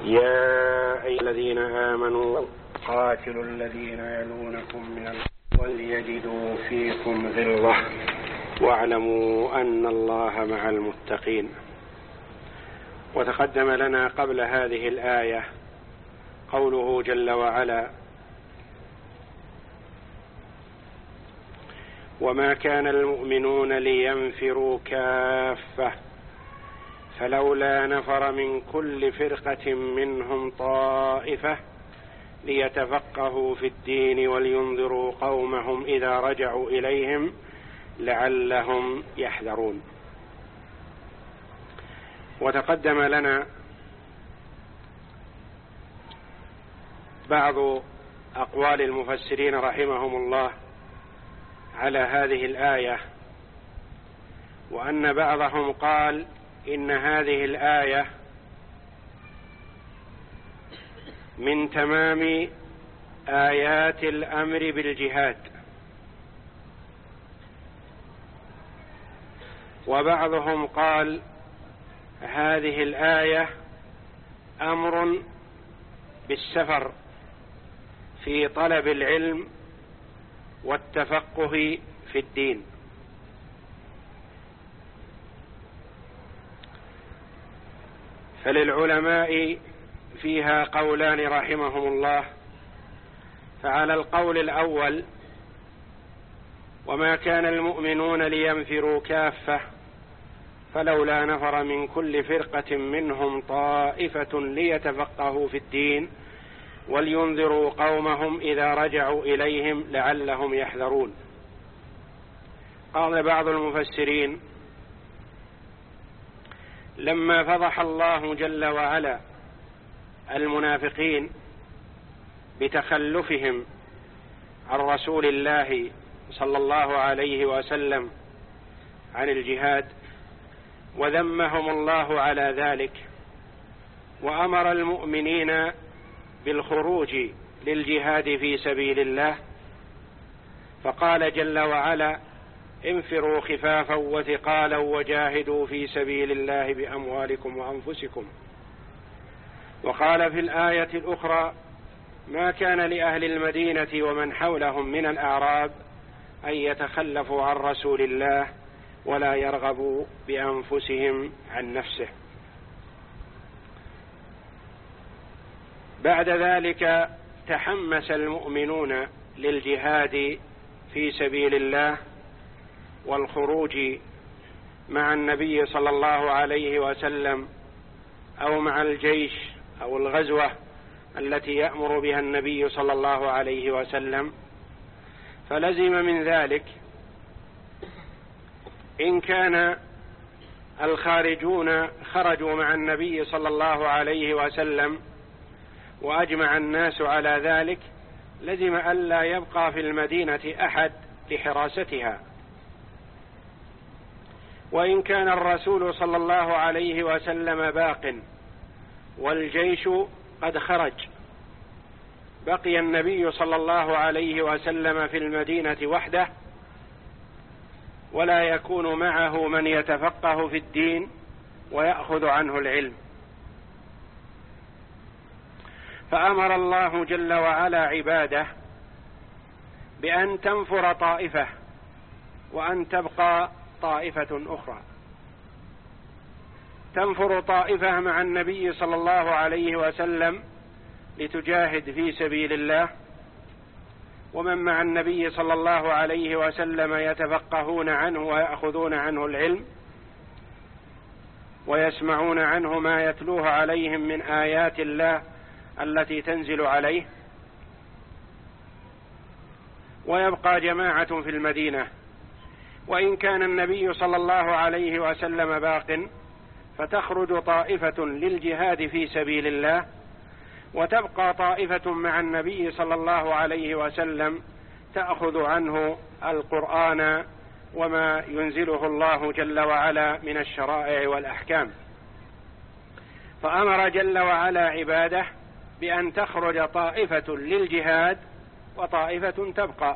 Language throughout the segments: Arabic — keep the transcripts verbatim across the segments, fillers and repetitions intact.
يا أيها الذين آمنوا قاتلوا الذين يلونكم من الكفار وليجدوا فيكم غلظة واعلموا أن الله مع المتقين. وتقدم لنا قبل هذه الآية قوله جل وعلا: وما كان المؤمنون لينفروا كافة فلولا نفر من كل فرقة منهم طائفة ليتفقهوا في الدين ولينذروا قومهم إذا رجعوا إليهم لعلهم يحذرون. وتقدم لنا بعض أقوال المفسرين رحمهم الله على هذه الآية، وأن بعضهم قال إن هذه الآية من تمام آيات الأمر بالجهاد، وبعضهم قال هذه الآية أمر بالسفر في طلب العلم والتفقه في الدين. فللعلماء فيها قولان رحمهم الله. فعلى القول الأول: وما كان المؤمنون لينفروا كافة فلولا نفر من كل فرقة منهم طائفة ليتفقهوا في الدين ولينذروا قومهم إذا رجعوا إليهم لعلهم يحذرون. قال بعض المفسرين: لما فضح الله جل وعلا المنافقين بتخلفهم عن رسول الله صلى الله عليه وسلم عن الجهاد، وذمهم الله على ذلك، وأمر المؤمنين بالخروج للجهاد في سبيل الله، فقال جل وعلا: انفروا خفافا وثقالا وجاهدوا في سبيل الله بأموالكم وأنفسكم. وقال في الآية الأخرى: ما كان لأهل المدينة ومن حولهم من الأعراب أن يتخلفوا عن رسول الله ولا يرغبوا بأنفسهم عن نفسه. بعد ذلك تحمس المؤمنون للجهاد في سبيل الله والخروج مع النبي صلى الله عليه وسلم أو مع الجيش أو الغزوة التي يأمر بها النبي صلى الله عليه وسلم. فلزم من ذلك إن كان الخارجون خرجوا مع النبي صلى الله عليه وسلم وأجمع الناس على ذلك، لزم ألا يبقى في المدينة أحد لحراستها. وإن كان الرسول صلى الله عليه وسلم باق والجيش قد خرج، بقي النبي صلى الله عليه وسلم في المدينة وحده، ولا يكون معه من يتفقه في الدين ويأخذ عنه العلم. فأمر الله جل وعلا عباده بأن تنفر طائفة وأن تبقى طائفة أخرى. تنفر طائفة مع النبي صلى الله عليه وسلم لتجاهد في سبيل الله، ومن مع النبي صلى الله عليه وسلم يتفقهون عنه ويأخذون عنه العلم ويسمعون عنه ما يتلوه عليهم من آيات الله التي تنزل عليه. ويبقى جماعة في المدينة. وإن كان النبي صلى الله عليه وسلم باق فتخرج طائفة للجهاد في سبيل الله، وتبقى طائفة مع النبي صلى الله عليه وسلم تأخذ عنه القرآن وما ينزله الله جل وعلا من الشرائع والأحكام. فأمر جل وعلا عباده بأن تخرج طائفة للجهاد وطائفة تبقى.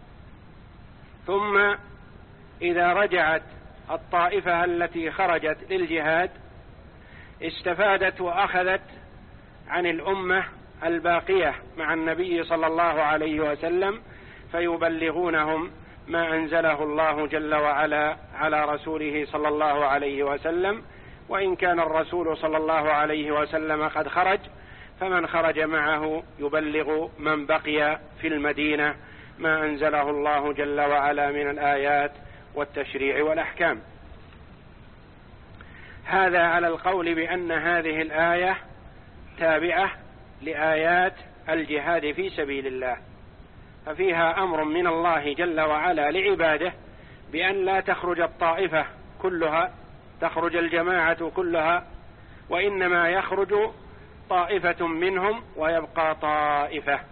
ثم إذا رجعت الطائفة التي خرجت للجهاد استفادت وأخذت عن الأمة الباقية مع النبي صلى الله عليه وسلم فيبلغونهم ما أنزله الله جل وعلا على رسوله صلى الله عليه وسلم. وإن كان الرسول صلى الله عليه وسلم قد خرج فمن خرج معه يبلغ من بقي في المدينة ما أنزله الله جل وعلا من الآيات والتشريع والأحكام. هذا على القول بأن هذه الآية تابعة لآيات الجهاد في سبيل الله، ففيها أمر من الله جل وعلا لعباده بأن لا تخرج الطائفة كلها، تخرج الجماعة كلها، وإنما يخرج طائفة منهم ويبقى طائفة.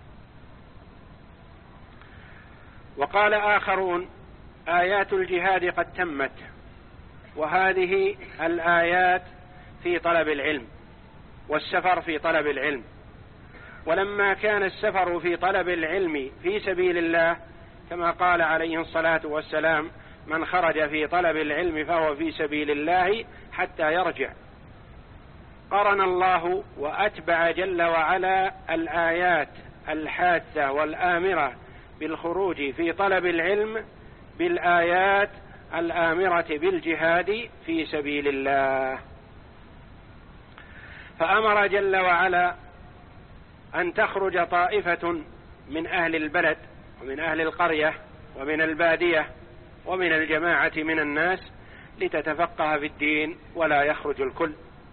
وقال آخرون آيات الجهاد قد تمت، وهذه الآيات في طلب العلم والسفر في طلب العلم. ولما كان السفر في طلب العلم في سبيل الله كما قال عليه الصلاة والسلام من خرج في طلب العلم فهو في سبيل الله حتى يرجع، قرن الله وأتبع جل وعلا الآيات الحاثة والآمرة بالخروج في طلب العلم بالآيات الآمرة بالجهاد في سبيل الله. فأمر جل وعلا أن تخرج طائفة من أهل البلد ومن أهل القرية ومن البادية ومن الجماعة من الناس لتتفقه في الدين ولا يخرج الكل.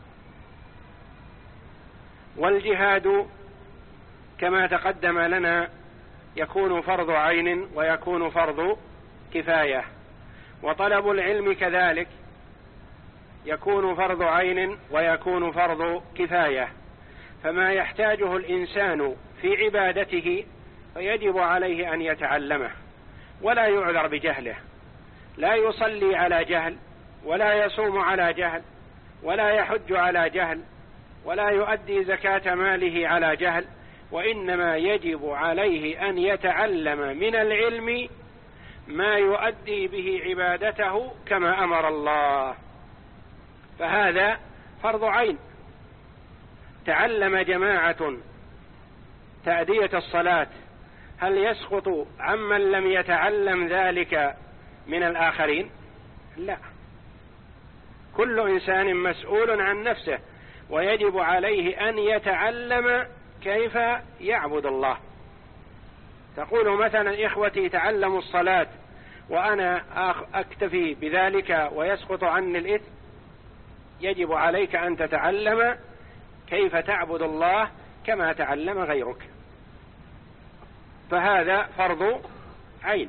والجهاد كما تقدم لنا يكون فرض عين ويكون فرض كفاية، وطلب العلم كذلك يكون فرض عين ويكون فرض كفاية. فما يحتاجه الإنسان في عبادته فيجب عليه أن يتعلمه ولا يعذر بجهله، لا يصلي على جهل ولا يصوم على جهل ولا يحج على جهل ولا يؤدي زكاة ماله على جهل، وإنما يجب عليه أن يتعلم من العلم ما يؤدي به عبادته كما أمر الله، فهذا فرض عين. تعلم جماعة تأدية الصلاة، هل يسقط عمن لم يتعلم ذلك من الآخرين؟ لا، كل إنسان مسؤول عن نفسه ويجب عليه أن يتعلم كيف يعبد الله. تقول مثلا إخوتي تعلموا الصلاة وأنا أكتفي بذلك ويسقط عني الإثم، يجب عليك أن تتعلم كيف تعبد الله كما تعلم غيرك، فهذا فرض عين.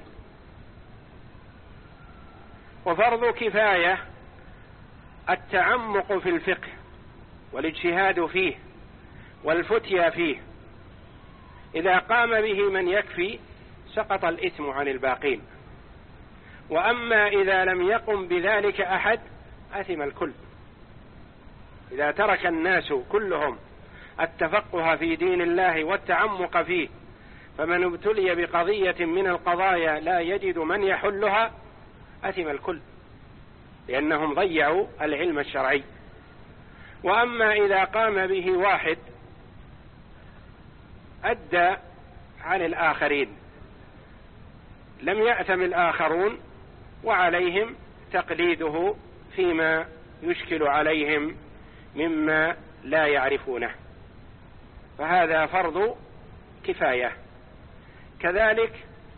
وفرض كفاية التعمق في الفقه والاجتهاد فيه والفتيا فيه، إذا قام به من يكفي سقط الإثم عن الباقين، وأما إذا لم يقم بذلك أحد أثم الكل. إذا ترك الناس كلهم التفقه في دين الله والتعمق فيه، فمن ابتلي بقضية من القضايا لا يجد من يحلها أثم الكل، لأنهم ضيعوا العلم الشرعي. وأما إذا قام به واحد أدى عن الآخرين لم يأثم الآخرون، وعليهم تقليده فيما يشكل عليهم مما لا يعرفونه، فهذا فرض كفاية. كذلك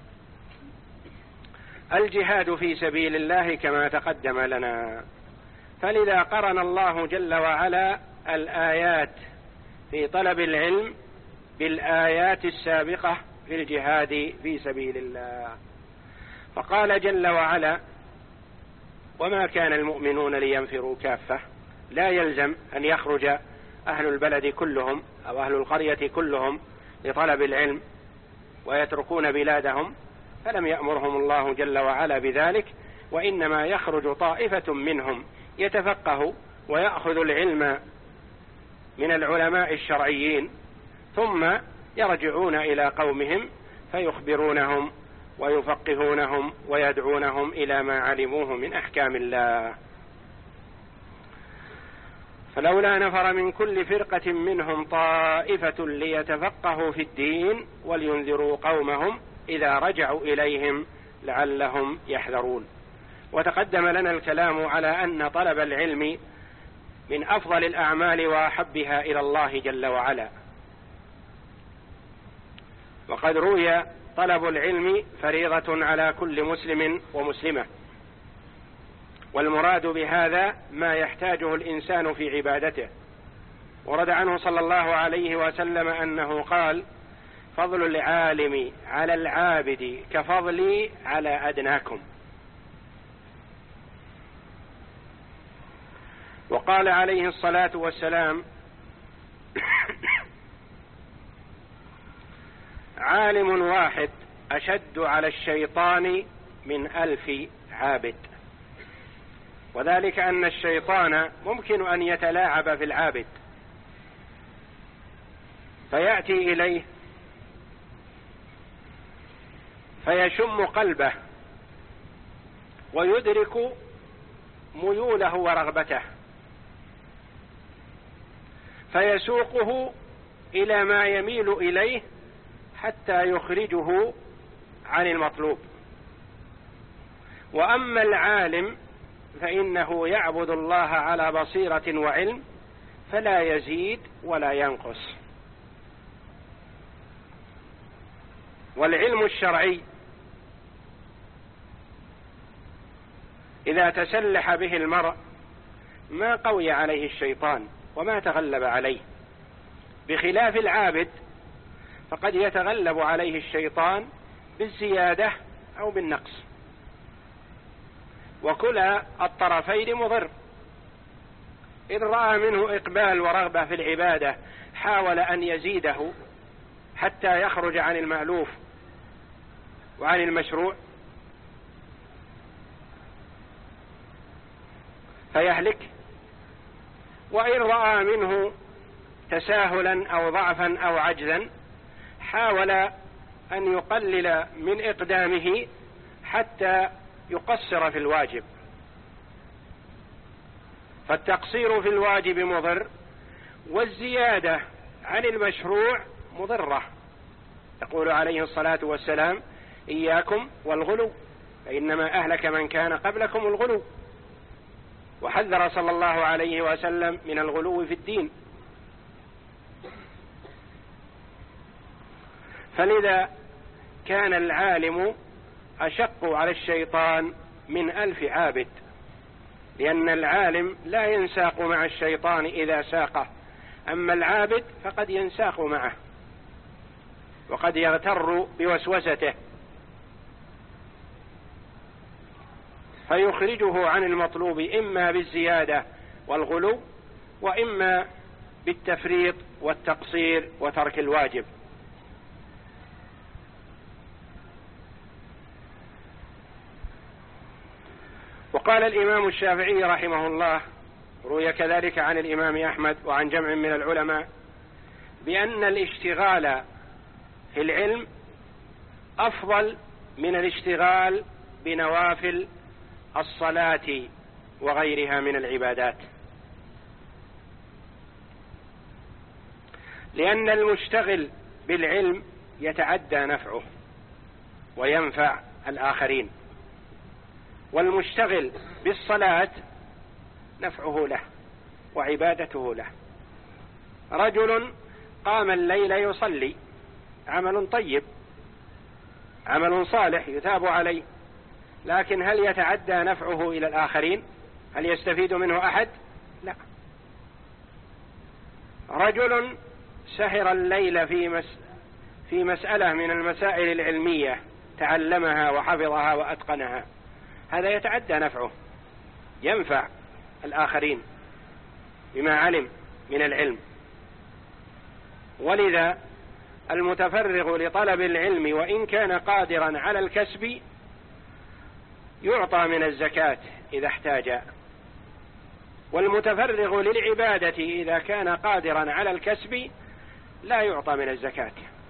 الجهاد في سبيل الله كما تقدم لنا، فلذا قرن الله جل وعلا الآيات في طلب العلم بالآيات السابقة في الجهاد في سبيل الله، فقال جل وعلا وما كان المؤمنون لينفروا كافة، لا يلزم أن يخرج أهل البلد كلهم أو أهل القرية كلهم لطلب العلم ويتركون بلادهم، فلم يأمرهم الله جل وعلا بذلك، وإنما يخرج طائفة منهم يتفقه ويأخذ العلم من العلماء الشرعيين، ثم يرجعون إلى قومهم فيخبرونهم ويفقهونهم ويدعونهم إلى ما علموه من أحكام الله. فلولا نفر من كل فرقة منهم طائفة ليتفقهوا في الدين ولينذروا قومهم إذا رجعوا إليهم لعلهم يحذرون. وتقدم لنا الكلام على أن طلب العلم من أفضل الأعمال وأحبها إلى الله جل وعلا، وقد روي طلب العلم فريضة على كل مسلم ومسلمة، والمراد بهذا ما يحتاجه الإنسان في عبادته. ورد عنه صلى الله عليه وسلم أنه قال: فضل العالم على العابد كفضلي على أدناكم. وقال عليه الصلاة والسلام: عالم واحد أشد على الشيطان من ألف عابد. وذلك أن الشيطان ممكن أن يتلاعب في العابد فيأتي إليه فيشم قلبه ويدرك ميوله ورغبته فيسوقه إلى ما يميل إليه حتى يخرجه عن المطلوب. وأما العالم فإنه يعبد الله على بصيرة وعلم فلا يزيد ولا ينقص. والعلم الشرعي إذا تسلح به المرء ما قوي عليه الشيطان وما تغلب عليه، بخلاف العابد فقد يتغلب عليه الشيطان بالزيادة أو بالنقص، وكلا الطرفين مضر. إذ رأى منه إقبال ورغبة في العبادة حاول أن يزيده حتى يخرج عن المألوف وعن المشروع فيهلك، وإن رأى منه تساهلا أو ضعفا أو عجزا حاول أن يقلل من إقدامه حتى يقصر في الواجب. فالتقصير في الواجب مضر، والزيادة عن المشروع مضرة. يقول عليه الصلاة والسلام: إياكم والغلو فإنما أهلك من كان قبلكم الغلو. وحذر صلى الله عليه وسلم من الغلو في الدين. فلذا كان العالم أشق على الشيطان من ألف عابد، لأن العالم لا ينساق مع الشيطان إذا ساقه، أما العابد فقد ينساق معه وقد يغتر بوسوسته فيخرجه عن المطلوب إما بالزيادة والغلو وإما بالتفريط والتقصير وترك الواجب. وقال الإمام الشافعي رحمه الله، روي كذلك عن الإمام أحمد وعن جمع من العلماء، بأن الاشتغال في العلم أفضل من الاشتغال بنوافل الصلاة وغيرها من العبادات، لأن المشتغل بالعلم يتعدى نفعه وينفع الآخرين، والمشتغل بالصلاة نفعه له وعبادته له. رجل قام الليل يصلي، عمل طيب، عمل صالح يثاب عليه، لكن هل يتعدى نفعه إلى الآخرين؟ هل يستفيد منه أحد؟ لا. رجل سهر الليل في مس في مسألة من المسائل العلمية تعلمها وحفظها وأتقنها، هذا يتعدى نفعه، ينفع الآخرين بما علم من العلم. ولذا المتفرغ لطلب العلم وإن كان قادرا على الكسب يعطى من الزكاة إذا احتاج، والمتفرغ للعبادة إذا كان قادرا على الكسب لا يعطى من الزكاة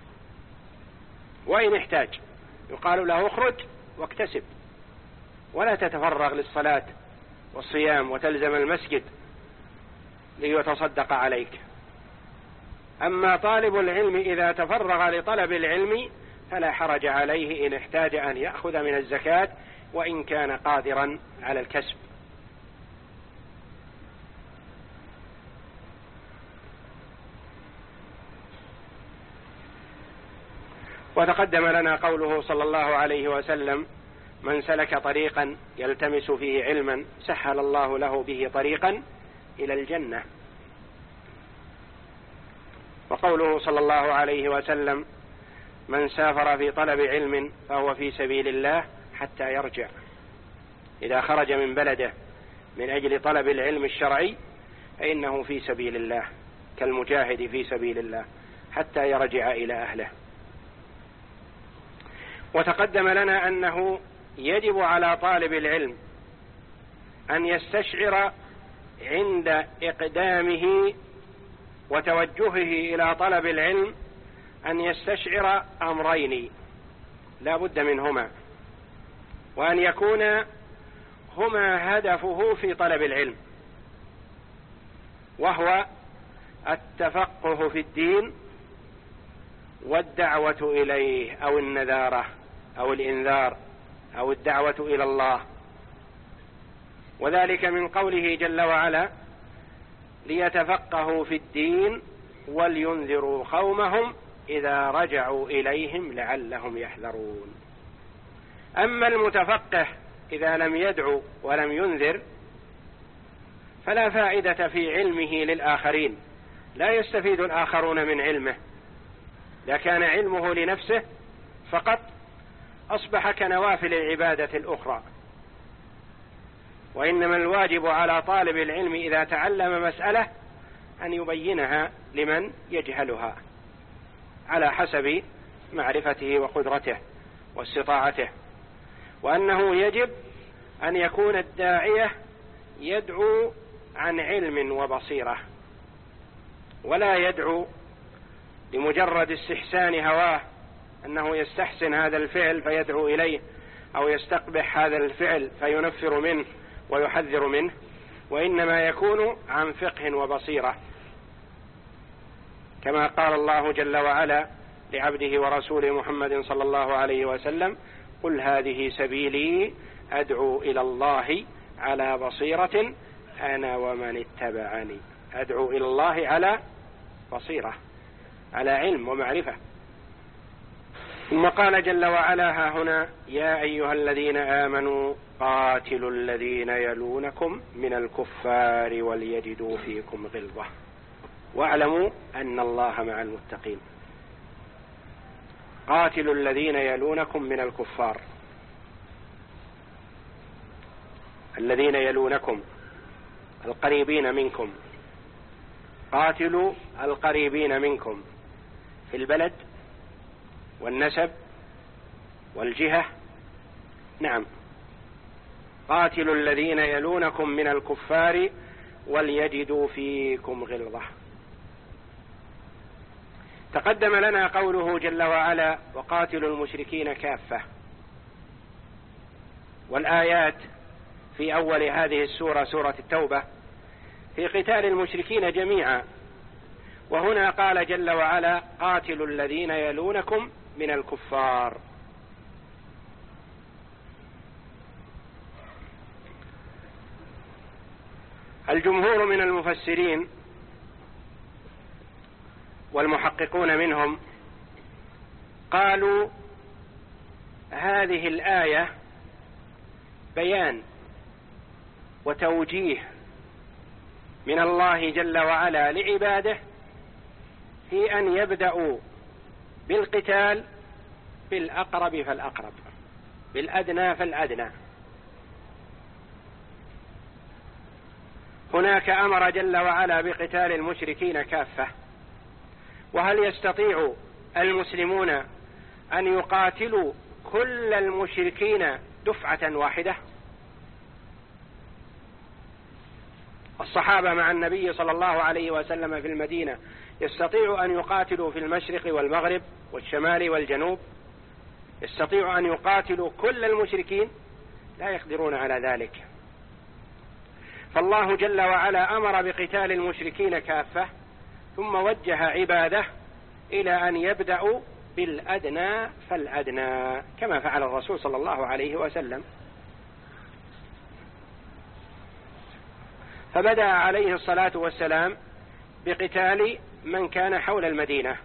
وإن احتاج، يقال له اخرج واكتسب ولا تتفرغ للصلاة والصيام وتلزم المسجد. ليتصدق عليك. أما طالب العلم إذا تفرغ لطلب العلم فلا حرج عليه إن احتاج أن يأخذ من الزكاة وإن كان قادرا على الكسب. وتقدم لنا قوله صلى الله عليه وسلم: من سلك طريقا يلتمس فيه علما سهل الله له به طريقا إلى الجنة. وقوله صلى الله عليه وسلم: من سافر في طلب علم فهو في سبيل الله حتى يرجع. إذا خرج من بلده من أجل طلب العلم الشرعي فإنه في سبيل الله، كالمجاهد في سبيل الله حتى يرجع إلى أهله. وتقدم لنا أنه يجب على طالب العلم أن يستشعر عند إقدامه وتوجهه إلى طلب العلم أن يستشعر أمرين لا بد منهما، وأن يكون هما هدفه في طلب العلم، وهو التفقه في الدين والدعوة إليه، أو النذارة أو الإنذار أو الدعوة إلى الله. وذلك من قوله جل وعلا: ليتفقهوا في الدين ولينذروا قومهم إذا رجعوا إليهم لعلهم يحذرون. أما المتفقه إذا لم يدعو ولم ينذر فلا فائدة في علمه للآخرين، لا يستفيد الآخرون من علمه. إذا كان علمه لنفسه فقط أصبح كنوافل العبادة الأخرى. وإنما الواجب على طالب العلم إذا تعلم مسألة أن يبينها لمن يجهلها على حسب معرفته وقدرته واستطاعته، وأنه يجب أن يكون الداعية يدعو عن علم وبصيرة، ولا يدعو لمجرد استحسان هواه، أنه يستحسن هذا الفعل فيدعو إليه، أو يستقبح هذا الفعل فينفر منه ويحذر منه، وإنما يكون عن فقه وبصيرة، كما قال الله جل وعلا لعبده ورسوله محمد صلى الله عليه وسلم: قل هذه سبيلي أدعو إلى الله على بصيرة أنا ومن اتبعني. أدعو إلى الله على بصيرة، على علم ومعرفة. ثم قال جل وعلا ها هنا: يا أيها الذين آمنوا قاتلوا الذين يلونكم من الكفار وليجدوا فيكم غلظة واعلموا أن الله مع المتقين. قاتلوا الذين يلونكم من الكفار، الذين يلونكم القريبين منكم، قاتلوا القريبين منكم في البلد والنسب والجهة. نعم، قاتلوا الذين يلونكم من الكفار وليجدوا فيكم غلظة. تقدم لنا قوله جل وعلا: وقاتلوا المشركين كافة، والآيات في أول هذه السورة سورة التوبة في قتال المشركين جميعا، وهنا قال جل وعلا: قاتلوا الذين يلونكم من الكفار. الجمهور من المفسرين والمحققون منهم قالوا هذه الآية بيان وتوجيه من الله جل وعلا لعباده في أن يبدأوا بالقتال بالأقرب فالأقرب، بالأدنى فالأدنى. هناك أمر جل وعلا بقتال المشركين كافة، وهل يستطيع المسلمون أن يقاتلوا كل المشركين دفعة واحدة؟ الصحابة مع النبي صلى الله عليه وسلم في المدينة يستطيعوا أن يقاتلوا في المشرق والمغرب والشمال والجنوب، يستطيعوا أن يقاتلوا كل المشركين؟ لا يقدرون على ذلك. فالله جل وعلا أمر بقتال المشركين كافة، ثم وجه عباده إلى أن يبدأوا بالأدنى فالأدنى كما فعل الرسول صلى الله عليه وسلم. فبدأ عليه الصلاة والسلام بقتال من كان حول المدينة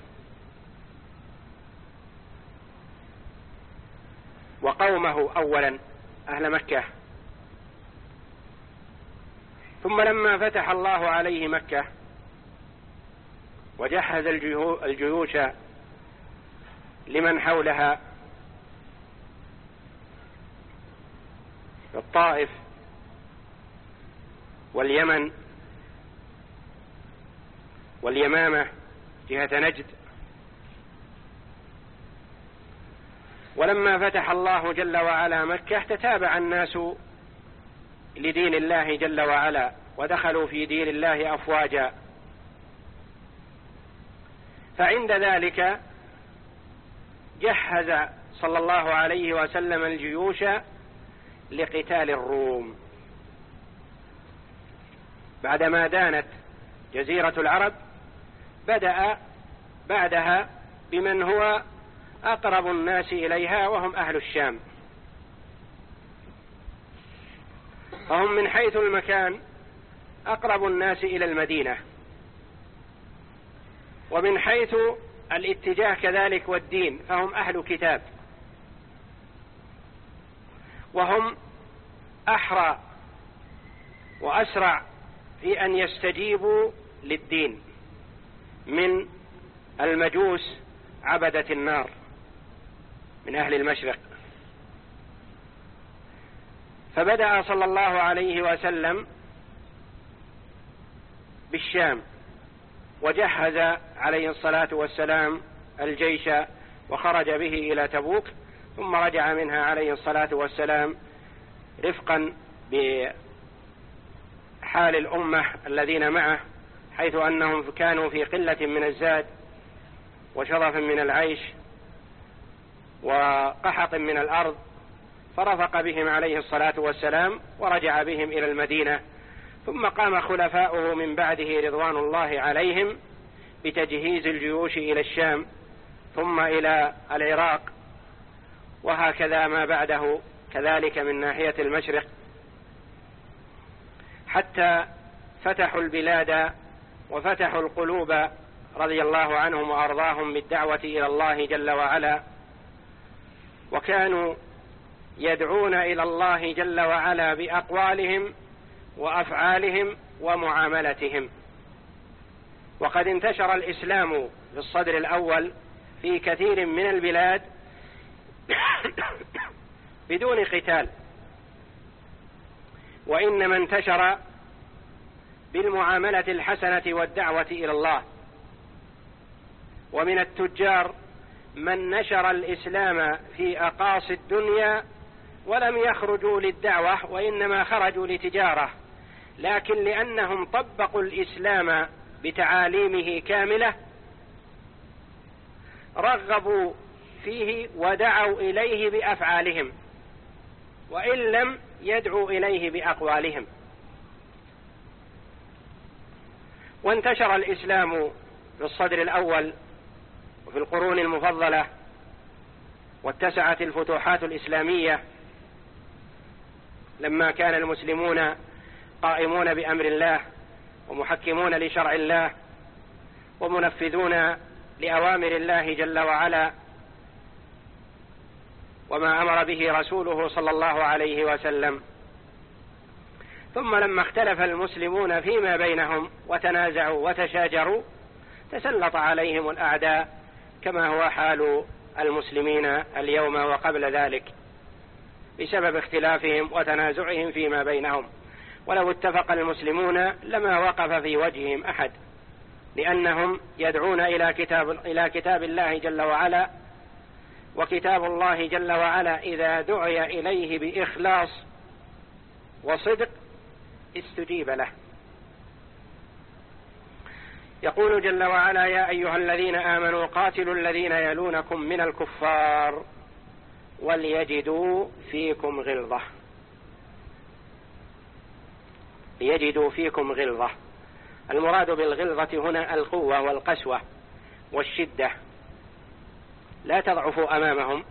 وقومه أولا أهل مكة، ثم لما فتح الله عليه مكة وجهز الجيوش لمن حولها الطائف واليمن واليمامة جهة نجد، ولما فتح الله جل وعلا مكة تتابع الناس لدين الله جل وعلا ودخلوا في دين الله أفواجا. فعند ذلك جهز صلى الله عليه وسلم الجيوش لقتال الروم بعدما دانت جزيرة العرب. بدأ بعدها بمن هو أقرب الناس إليها وهم أهل الشام، فهم من حيث المكان أقرب الناس إلى المدينة، ومن حيث الاتجاه كذلك والدين فهم أهل كتاب، وهم أحرى وأسرع في أن يستجيبوا للدين من المجوس عبدة النار من أهل المشرق. فبدأ صلى الله عليه وسلم بالشام وجهز عليه الصلاة والسلام الجيش وخرج به إلى تبوك، ثم رجع منها عليه الصلاة والسلام رفقا بحال الأمة الذين معه، حيث أنهم كانوا في قلة من الزاد وشرف من العيش وقحط من الأرض، فرفق بهم عليه الصلاة والسلام ورجع بهم إلى المدينة. ثم قام خلفاؤه من بعده رضوان الله عليهم بتجهيز الجيوش إلى الشام ثم إلى العراق، وهكذا ما بعده كذلك من ناحية المشرق، حتى فتحوا البلاد وفتحوا القلوب رضي الله عنهم وأرضاهم بالدعوة إلى الله جل وعلا، وكانوا يدعون إلى الله جل وعلا بأقوالهم وأفعالهم ومعاملتهم. وقد انتشر الإسلام في الصدر الأول في كثير من البلاد بدون قتال، وإنما انتشر بالمعاملة الحسنة والدعوة إلى الله. ومن التجار من نشر الإسلام في أقاصي الدنيا ولم يخرجوا للدعوة وإنما خرجوا لتجارة، لكن لأنهم طبقوا الإسلام بتعاليمه كاملة رغبوا فيه ودعوا إليه بأفعالهم وإن لم يدعوا إليه بأقوالهم. وانتشر الإسلام في الصدر الأول وفي القرون المفضلة، واتسعت الفتوحات الإسلامية لما كان المسلمون قائمون بأمر الله ومحكمون لشرع الله ومنفذون لأوامر الله جل وعلا وما أمر به رسوله صلى الله عليه وسلم. ثم لما اختلف المسلمون فيما بينهم وتنازعوا وتشاجروا تسلط عليهم الأعداء كما هو حال المسلمين اليوم وقبل ذلك بسبب اختلافهم وتنازعهم فيما بينهم. ولو اتفق المسلمون لما وقف في وجههم أحد، لأنهم يدعون إلى كتاب, إلى كتاب الله جل وعلا، وكتاب الله جل وعلا إذا دعي إليه بإخلاص وصدق استجيب له. يقول جل وعلا: يا أيها الذين آمنوا قاتلوا الذين يلونكم من الكفار وليجدوا فيكم غلظة. يجدوا فيكم غلظة. المراد بالغلظة هنا القوة والقسوة والشدة، لا تضعفوا أمامهم.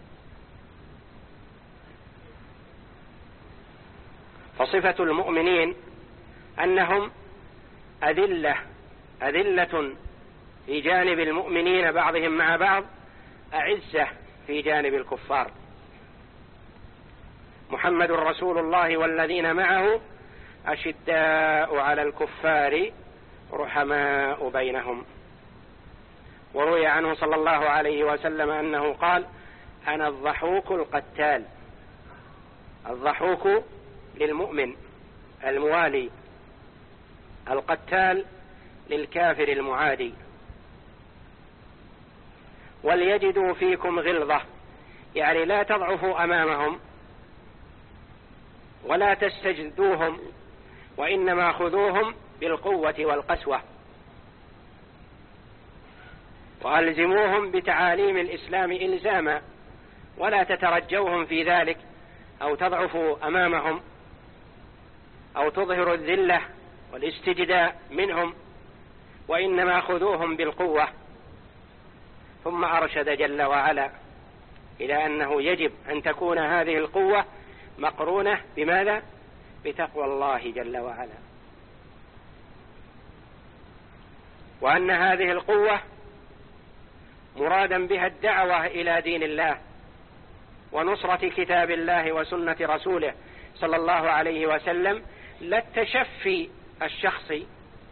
فصفة المؤمنين أنهم أذلة أذلة في جانب المؤمنين بعضهم مع بعض، أعزة في جانب الكفار. محمد رسول الله والذين معه أشداء على الكفار رحماء بينهم. وروي عنه صلى الله عليه وسلم أنه قال: أنا الضحوك القتال. الضحوك للمؤمن الموالي، القتال للكافر المعادي. وليجدوا فيكم غلظة، يعني لا تضعفوا أمامهم ولا تستجدوهم، وإنما خذوهم بالقوة والقسوة، وألزموهم بتعاليم الإسلام إلزاما، ولا تترجوهم في ذلك أو تضعفوا أمامهم أو تظهروا الذلة والاستجداء منهم، وإنما خذوهم بالقوة. ثم أرشد جل وعلا إلى أنه يجب أن تكون هذه القوة مقرونة بماذا؟ بتقوى الله جل وعلا، وأن هذه القوة مرادا بها الدعوة إلى دين الله ونصرة كتاب الله وسنة رسوله صلى الله عليه وسلم، لا التشفي الشخصي،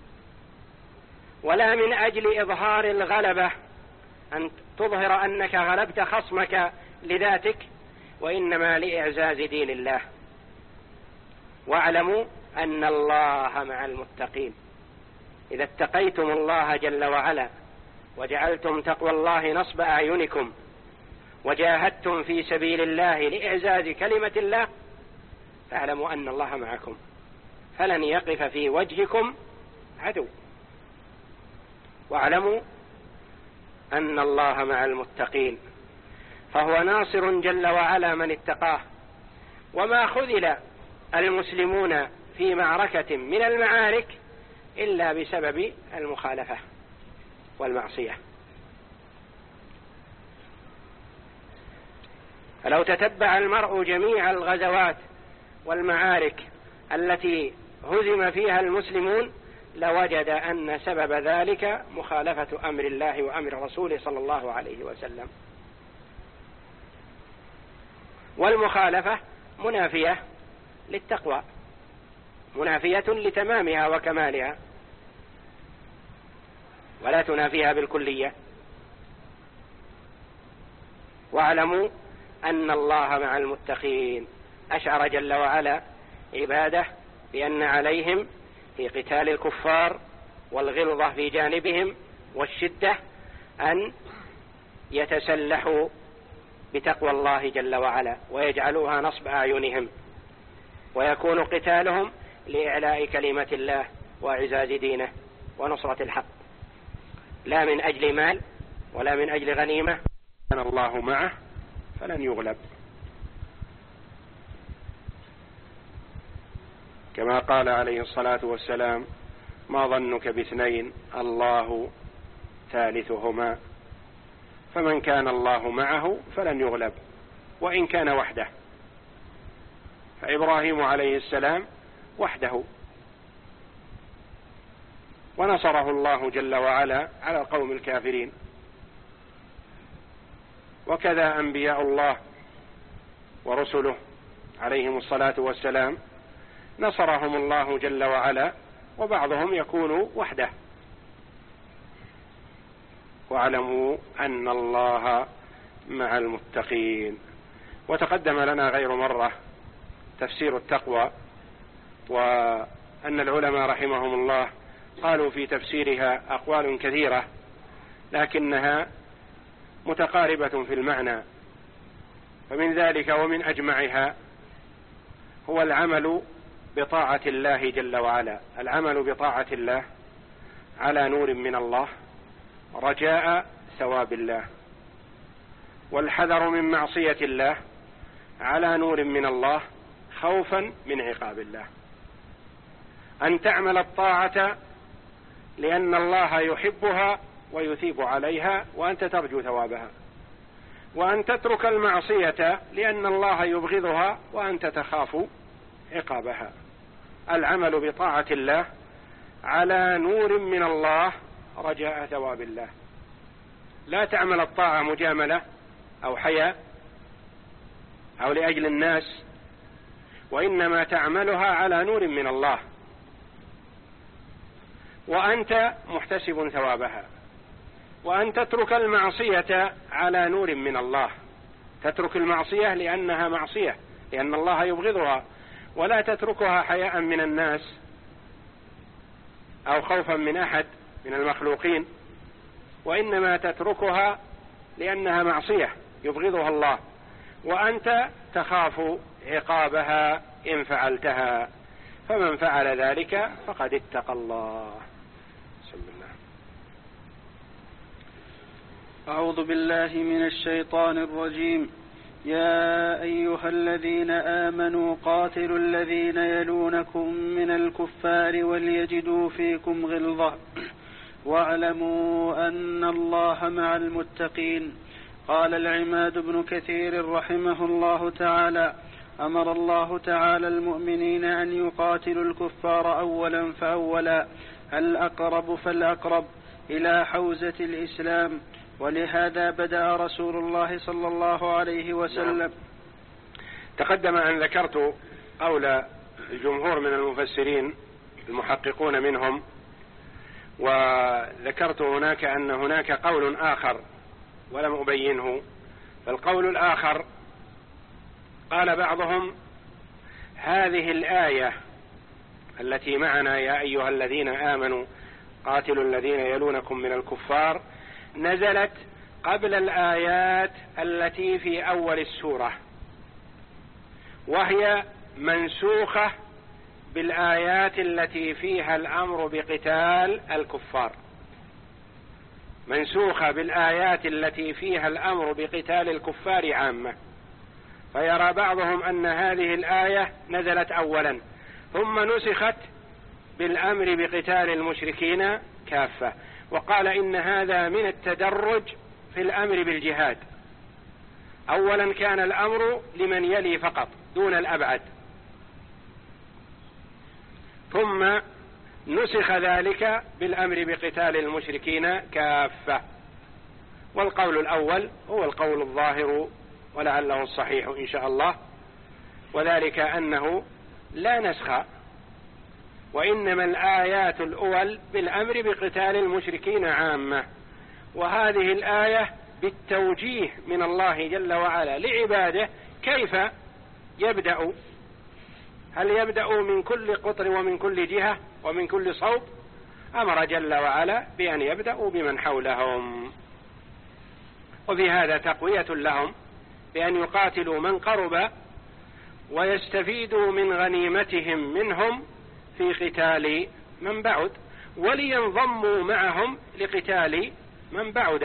ولا من أجل إظهار الغلبة أن تظهر أنك غلبت خصمك لذاتك، وإنما لإعزاز دين الله. واعلموا أن الله مع المتقين. إذا اتقيتم الله جل وعلا وجعلتم تقوى الله نصب أعينكم وجاهدتم في سبيل الله لإعزاز كلمة الله، فاعلموا أن الله معكم، فلن يقف في وجهكم عدو. واعلموا أن الله مع المتقين، فهو ناصر جل وعلا من اتقاه. وما خذل المسلمون في معركة من المعارك إلا بسبب المخالفة والمعصية. فلو تتبع المرء جميع الغزوات والمعارك التي هزم فيها المسلمون لوجد أن سبب ذلك مخالفة أمر الله وأمر رسوله صلى الله عليه وسلم. والمخالفة منافية للتقوى، منافية لتمامها وكمالها، ولا تنافيها بالكلية. واعلموا أن الله مع المتقين. أشعر جل وعلا عباده بأن عليهم في قتال الكفار والغلظة في جانبهم والشدة أن يتسلحوا بتقوى الله جل وعلا ويجعلوها نصب أعينهم، ويكون قتالهم لإعلاء كلمة الله وإعزاز دينه ونصرة الحق، لا من أجل مال ولا من أجل غنيمة. كان الله معه فلن يغلب، كما قال عليه الصلاة والسلام: ما ظنك باثنين الله ثالثهما. فمن كان الله معه فلن يغلب وإن كان وحده. فإبراهيم عليه السلام وحده ونصره الله جل وعلا على القوم الكافرين، وكذا أنبياء الله ورسله عليهم الصلاة والسلام نصرهم الله جل وعلا، وبعضهم يكون وحده. واعلموا أن الله مع المتقين. وتقدم لنا غير مرة تفسير التقوى، وأن العلماء رحمهم الله قالوا في تفسيرها أقوال كثيرة، لكنها متقاربة في المعنى. فمن ذلك ومن أجمعها هو العمل بطاعة الله جل وعلا، العمل بطاعة الله على نور من الله رجاء ثواب الله، والحذر من معصية الله على نور من الله خوفا من عقاب الله. أن تعمل الطاعة لأن الله يحبها ويثيب عليها وأنت ترجو ثوابها، وأن تترك المعصية لأن الله يبغضها وأنت تخاف عقابها. العمل بطاعة الله على نور من الله رجاء ثواب الله. لا تعمل الطاعة مجاملة أو حياء أو لأجل الناس، وإنما تعملها على نور من الله وأنت محتسب ثوابها. وأن تترك المعصية على نور من الله، تترك المعصية لأنها معصية لأن الله يبغضها، ولا تتركها حياء من الناس أو خوفا من أحد من المخلوقين، وإنما تتركها لأنها معصية يبغضها الله وأنت تخاف عقابها إن فعلتها. فمن فعل ذلك فقد اتقى الله. بسم الله. أعوذ بالله من الشيطان الرجيم. يا أيها الذين آمنوا قاتلوا الذين يلونكم من الكفار وليجدوا فيكم غلظة واعلموا أن الله مع المتقين. قال العماد بن كثير رحمه الله تعالى: أمر الله تعالى المؤمنين أن يقاتلوا الكفار أولا فأولا، الأقرب فالأقرب، إلى حوزة الإسلام، ولهذا بدأ رسول الله صلى الله عليه وسلم. تقدم أن ذكرت قول الجمهور من المفسرين المحققون منهم، وذكرت هناك أن هناك قول آخر ولم أبينه. فالقول الآخر قال بعضهم: هذه الآية التي معنا يا أيها الذين آمنوا قاتلوا الذين يلونكم من الكفار نزلت قبل الآيات التي في أول السورة، وهي منسوخة بالآيات التي فيها الأمر بقتال الكفار، منسوخة بالآيات التي فيها الأمر بقتال الكفار عامة. فيرى بعضهم أن هذه الآية نزلت أولا ثم نسخت بالأمر بقتال المشركين كافة، وقال إن هذا من التدرج في الأمر بالجهاد. أولا كان الأمر لمن يلي فقط دون الأبعد، ثم نسخ ذلك بالأمر بقتال المشركين كافة. والقول الأول هو القول الظاهر ولعله الصحيح إن شاء الله، وذلك أنه لا نسخ، وإنما الآيات الأول بالأمر بقتال المشركين عامة، وهذه الآية بالتوجيه من الله جل وعلا لعباده كيف يبدأ. هل يبدأ من كل قطر ومن كل جهة ومن كل صوب؟ أمر جل وعلا بأن يبدأوا بمن حولهم، وفي هذا تقوية لهم بأن يقاتلوا من قرب ويستفيدوا من غنيمتهم منهم في قتال من بعد، ولينضموا معهم لقتال من بعد.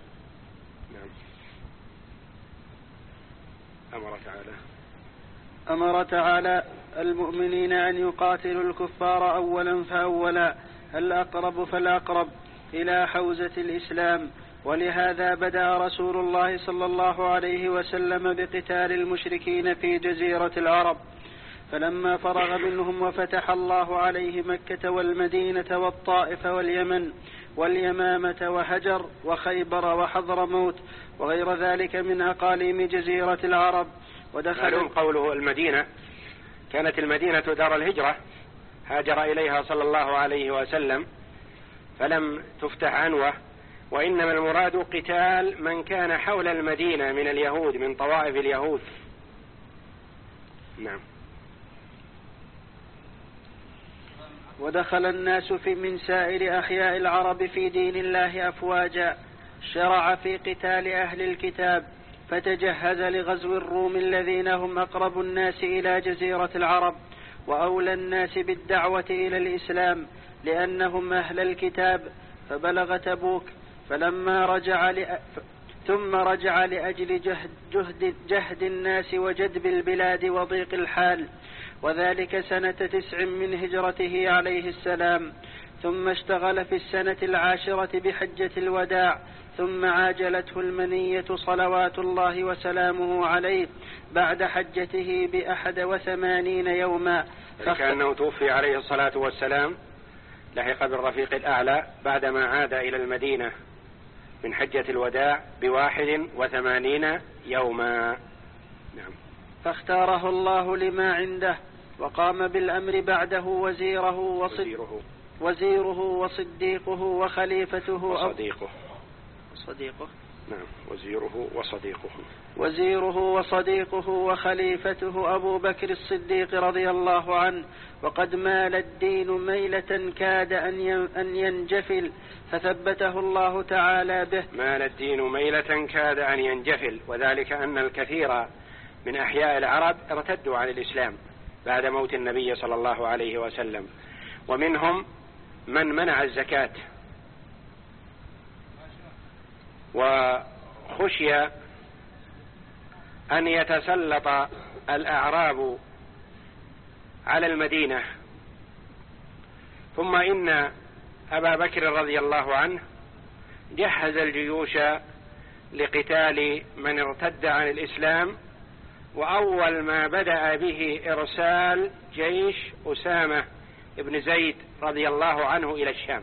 أمر تعالى أمر تعالى المؤمنين أن يقاتلوا الكفار أولا فأولا، الأقرب فالأقرب، إلى حوزة الإسلام. ولهذا بدأ رسول الله صلى الله عليه وسلم بقتال المشركين في جزيرة العرب، فلما فرغ منهم وفتح الله عليه مكة والمدينة والطائف واليمن واليمامة وهجر وخيبر وحضرموت وغير ذلك من أقاليم جزيرة العرب. ودخل قوله المدينة، كانت المدينة دار الهجرة، هاجر إليها صلى الله عليه وسلم فلم تفتح عنوة، وإنما المراد قتال من كان حول المدينة من اليهود، من طوائف اليهود. نعم. ودخل الناس في من سائر أحياء العرب في دين الله أفواجا، شرع في قتال أهل الكتاب، فتجهز لغزو الروم الذين هم أقرب الناس إلى جزيرة العرب وأولى الناس بالدعوة إلى الإسلام لأنهم أهل الكتاب. فبلغ تبوك، فلما رجع لأ... ثم رجع لأجل جهد, جهد, جهد الناس وجدب البلاد وضيق الحال، وذلك سنة تسع من هجرته عليه السلام، ثم اشتغل في السنة العاشرة بحجة الوداع، ثم عاجلته المنية صلوات الله وسلامه عليه بعد حجته بأحد وثمانين يوما، كأنه توفي عليه الصلاة والسلام لحق بالرفيق الأعلى بعدما عاد إلى المدينة من حجة الوداع بواحد وثمانين يوما. نعم. فاختاره الله لما عنده، وقام بالأمر بعده وزيره وصديقه وزيره وصديقه وخليفته وصديقه صديقه نعم وزيره وصديقه وزيره وصديقه وخليفته أبو بكر الصديق رضي الله عنه. وقد مال الدين ميلة كاد أن ينجفل، فثبته الله تعالى به. مال الدين ميلة كاد أن ينجفل، وذلك أن الكثير من أحياء العرب ارتدوا عن الإسلام بعد موت النبي صلى الله عليه وسلم، ومنهم من منع الزكاة، وخشي أن يتسلط الأعراب على المدينة. ثم إن أبا بكر رضي الله عنه جهز الجيوش لقتال من ارتد عن الإسلام، وأول ما بدأ به إرسال جيش أسامة ابن زيد رضي الله عنه إلى الشام.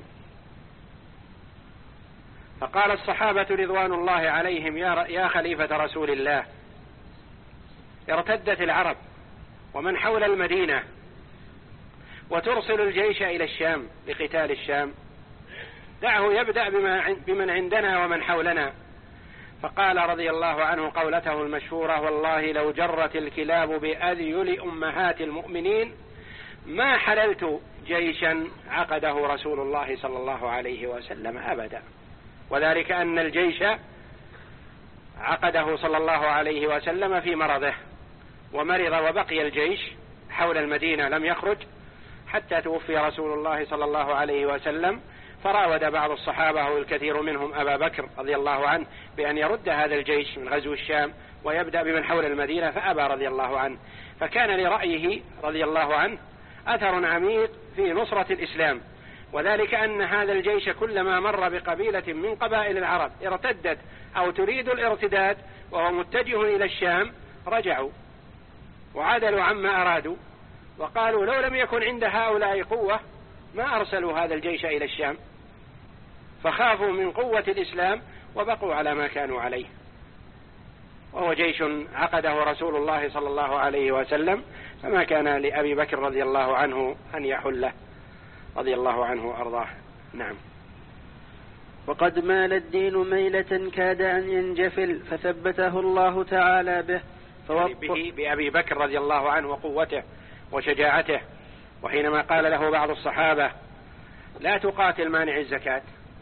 فقال الصحابة رضوان الله عليهم: يا خليفة رسول الله، ارتدت العرب ومن حول المدينة، وترسل الجيش إلى الشام لقتال الشام، دعه يبدأ بمن عندنا ومن حولنا. فقال رضي الله عنه قولته المشهورة: والله لو جرت الكلاب بأذيل أمهات المؤمنين ما حللت جيشا عقده رسول الله صلى الله عليه وسلم أبدا. وذلك أن الجيش عقده صلى الله عليه وسلم في مرضه، ومرض وبقي الجيش حول المدينة لم يخرج حتى توفي رسول الله صلى الله عليه وسلم. فراود بعض الصحابة والكثير منهم أبا بكر رضي الله عنه بأن يرد هذا الجيش من غزو الشام ويبدأ بمن حول المدينة، فأبى رضي الله عنه. فكان لرأيه رضي الله عنه أثر عميق في نصرة الإسلام، وذلك أن هذا الجيش كلما مر بقبيلة من قبائل العرب ارتدت أو تريد الارتداد وهو متجه إلى الشام رجعوا وعدلوا عما أرادوا، وقالوا لو لم يكن عند هؤلاء قوة ما أرسلوا هذا الجيش إلى الشام، فخافوا من قوة الإسلام وبقوا على ما كانوا عليه. وهو جيش عقده رسول الله صلى الله عليه وسلم، فما كان لأبي بكر رضي الله عنه أن يحله رضي الله عنه وأرضاه. نعم. وقد مال الدين ميلة كاد أن ينجفل، فثبته الله تعالى به. يعني به بأبي بكر رضي الله عنه وقوته وشجاعته. وحينما قال له بعض الصحابة: لا تقاتل مانع الزكاة،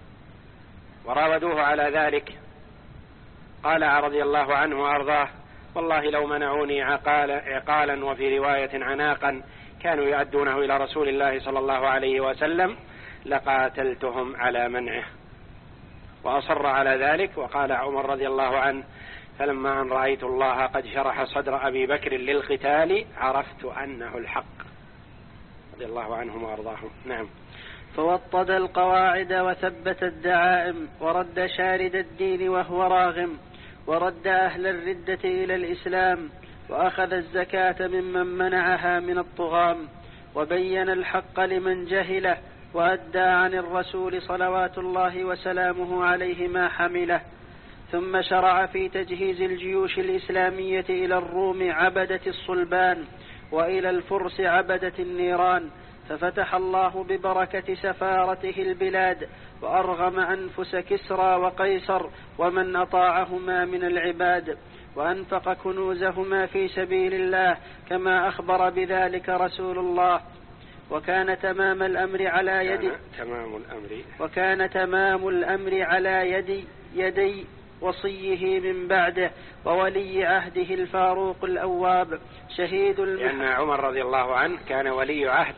وراودوه على ذلك، قال رضي الله عنه وأرضاه: والله لو منعوني عقالا وفي رواية عناقا كانوا يؤدونه إلى رسول الله صلى الله عليه وسلم لقاتلتهم على منعه. وأصر على ذلك. وقال عمر رضي الله عنه: فلما أن رأيت الله قد شرح صدر أبي بكر للقتال عرفت أنه الحق، رضي الله عنهم وأرضاهم. نعم. فوطد القواعد وثبت الدعائم، ورد شارد الدين وهو راغم، ورد أهل الردة إلى الإسلام، وأخذ الزكاة ممن منعها من الطغام، وبين الحق لمن جهله، وأدى عن الرسول صلوات الله وسلامه عليه ما حمله. ثم شرع في تجهيز الجيوش الإسلامية إلى الروم عبدة الصلبان، وإلى الفرس عبدة النيران، ففتح الله ببركة سفارته البلاد، وأرغم أنفس كسرى وقيصر ومن أطاعهما من العباد، وأنفق كنوزهما في سبيل الله كما أخبر بذلك رسول الله. وكان تمام الأمر على يد تمام الأمر وكان تمام الأمر على يد يدي وصيه من بعده وولي عهده الفاروق الأواب شهيد المح... لأن عمر رضي الله عنه كان ولي عهد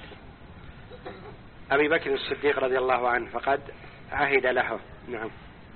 أبي بكر الصديق رضي الله عنه، فقد عهد له. نعم.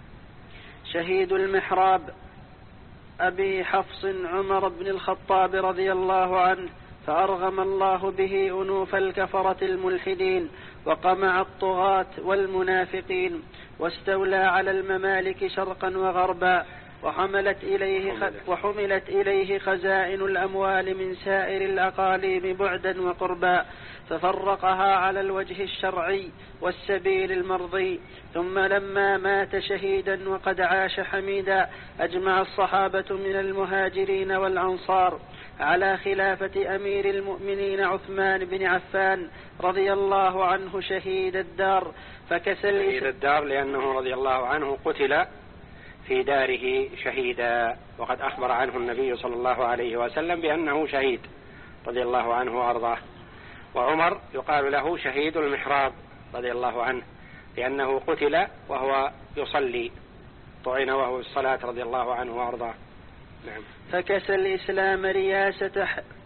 شهيد المحراب أبي حفص عمر بن الخطاب رضي الله عنه، فأرغم الله به أنوف الكفرة الملحدين وقمع الطغاة والمنافقين، واستولى على الممالك شرقا وغربا، وحملت إليه, وحملت إليه خزائن الأموال من سائر الأقاليم بعدا وقربا، ففرقها على الوجه الشرعي والسبيل المرضي. ثم لما مات شهيدا وقد عاش حميدا، أجمع الصحابة من المهاجرين والأنصار على خلافة أمير المؤمنين عثمان بن عفان رضي الله عنه شهيد الدار، فكسل شهيد الدار لأنه رضي الله عنه قتل في داره شهيدا، وقد أخبر عنه النبي صلى الله عليه وسلم بأنه شهيد رضي الله عنه وأرضاه. وعمر يقال له شهيد المحراب رضي الله عنه لأنه قتل وهو يصلي، طعن وهو الصلاة رضي الله عنه وأرضاه. نعم. فكسى الإسلام رياسة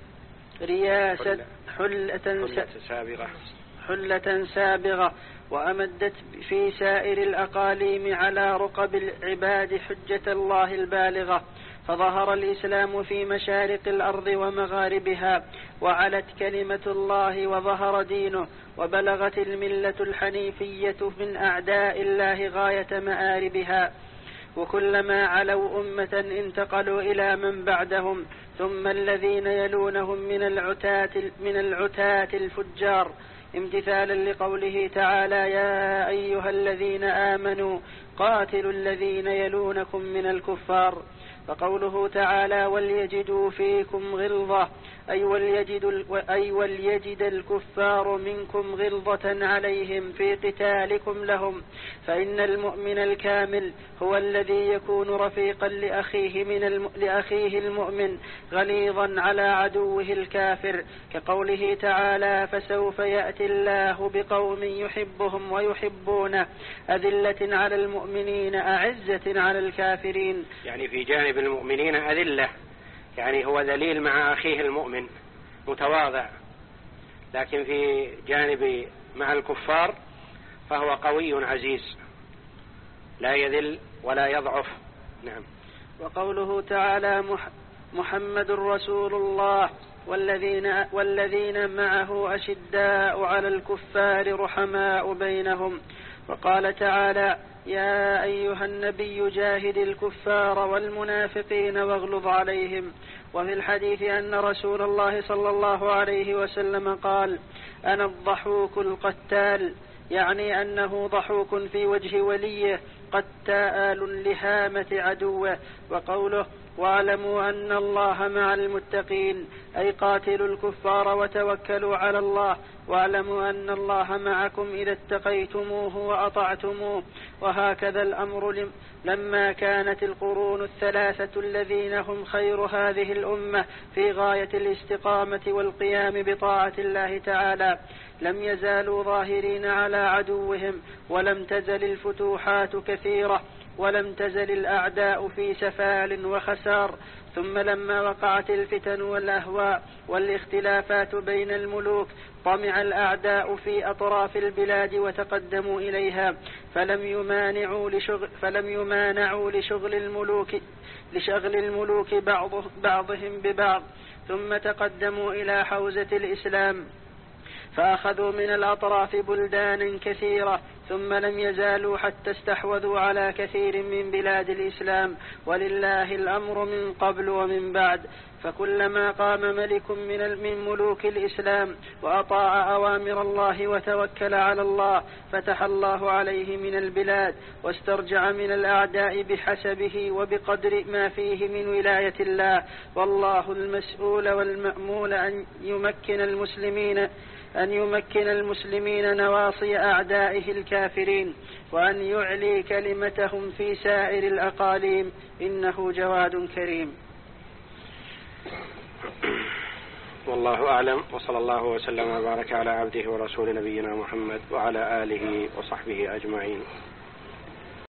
رياسة حلة, حلة سابغة حلة سابغة وأمدت في سائر الأقاليم على رقب العباد حجة الله البالغة، فظهر الإسلام في مشارق الأرض ومغاربها، وعلت كلمة الله وظهر دينه، وبلغت الملة الحنيفية من أعداء الله غاية مآربها. وكلما علوا أمة انتقلوا إلى من بعدهم، ثم الذين يلونهم من العتاة, من العتاة الفجار، امتثالا لقوله تعالى: يا أيها الذين آمنوا قاتلوا الذين يلونكم من الكفار. فقوله تعالى: وليجدوا فيكم غلظة، أي وليجد, أي وليجد الكفار منكم غلظة عليهم في قتالكم لهم، فإن المؤمن الكامل هو الذي يكون رفيقا لأخيه, من الم... لأخيه المؤمن غليظا على عدوه الكافر، كقوله تعالى: فسوف يأتي الله بقوم يحبهم ويحبونه أذلة على المؤمنين أعزة على الكافرين. يعني في جانب المؤمنين أذلة، يعني هو ذليل مع أخيه المؤمن متواضع، لكن في جانب مع الكفار فهو قوي عزيز لا يذل ولا يضعف. نعم. وقوله تعالى: محمد رسول الله والذين, والذين معه أشداء على الكفار رحماء بينهم. وقال تعالى: يا أيها النبي جاهد الكفار والمنافقين واغلظ عليهم. وفي الحديث أن رسول الله صلى الله عليه وسلم قال: أنا الضحوك القتال، يعني أنه ضحوك في وجه وليه قتال لهامة عدوه. وقوله: واعلموا أن الله مع المتقين، أي قاتلوا الكفار وتوكلوا على الله، واعلموا أن الله معكم إذا اتقيتموه وأطعتموه. وهكذا الأمر لما كانت القرون الثلاثة الذين هم خير هذه الأمة في غاية الاستقامة والقيام بطاعة الله تعالى لم يزالوا ظاهرين على عدوهم، ولم تزل الفتوحات كثيرة، ولم تزل الأعداء في سفال وخسار. ثم لما وقعت الفتن والأهواء والاختلافات بين الملوك طمع الأعداء في أطراف البلاد وتقدموا إليها، فلم يمانعوا لشغل, فلم يمانعوا لشغل الملوك لشغل الملوك بعض بعضهم ببعض، ثم تقدموا إلى حوزة الإسلام فأخذوا من الأطراف بلدانا كثيرة، ثم لم يزالوا حتى استحوذوا على كثير من بلاد الإسلام، ولله الأمر من قبل ومن بعد. فكلما قام ملك من ملوك الإسلام وأطاع أوامر الله وتوكل على الله فتح الله عليه من البلاد، واسترجع من الأعداء بحسبه وبقدر ما فيه من ولاية الله. والله المسؤول والمأمول أن يمكن المسلمين أن يمكن المسلمين نواصي أعدائه الكافرين، وأن يعلي كلمتهم في سائر الأقاليم، إنه جواد كريم. والله أعلم، وصلى الله وسلم وبارك على عبده ورسول نبينا محمد وعلى آله وصحبه أجمعين.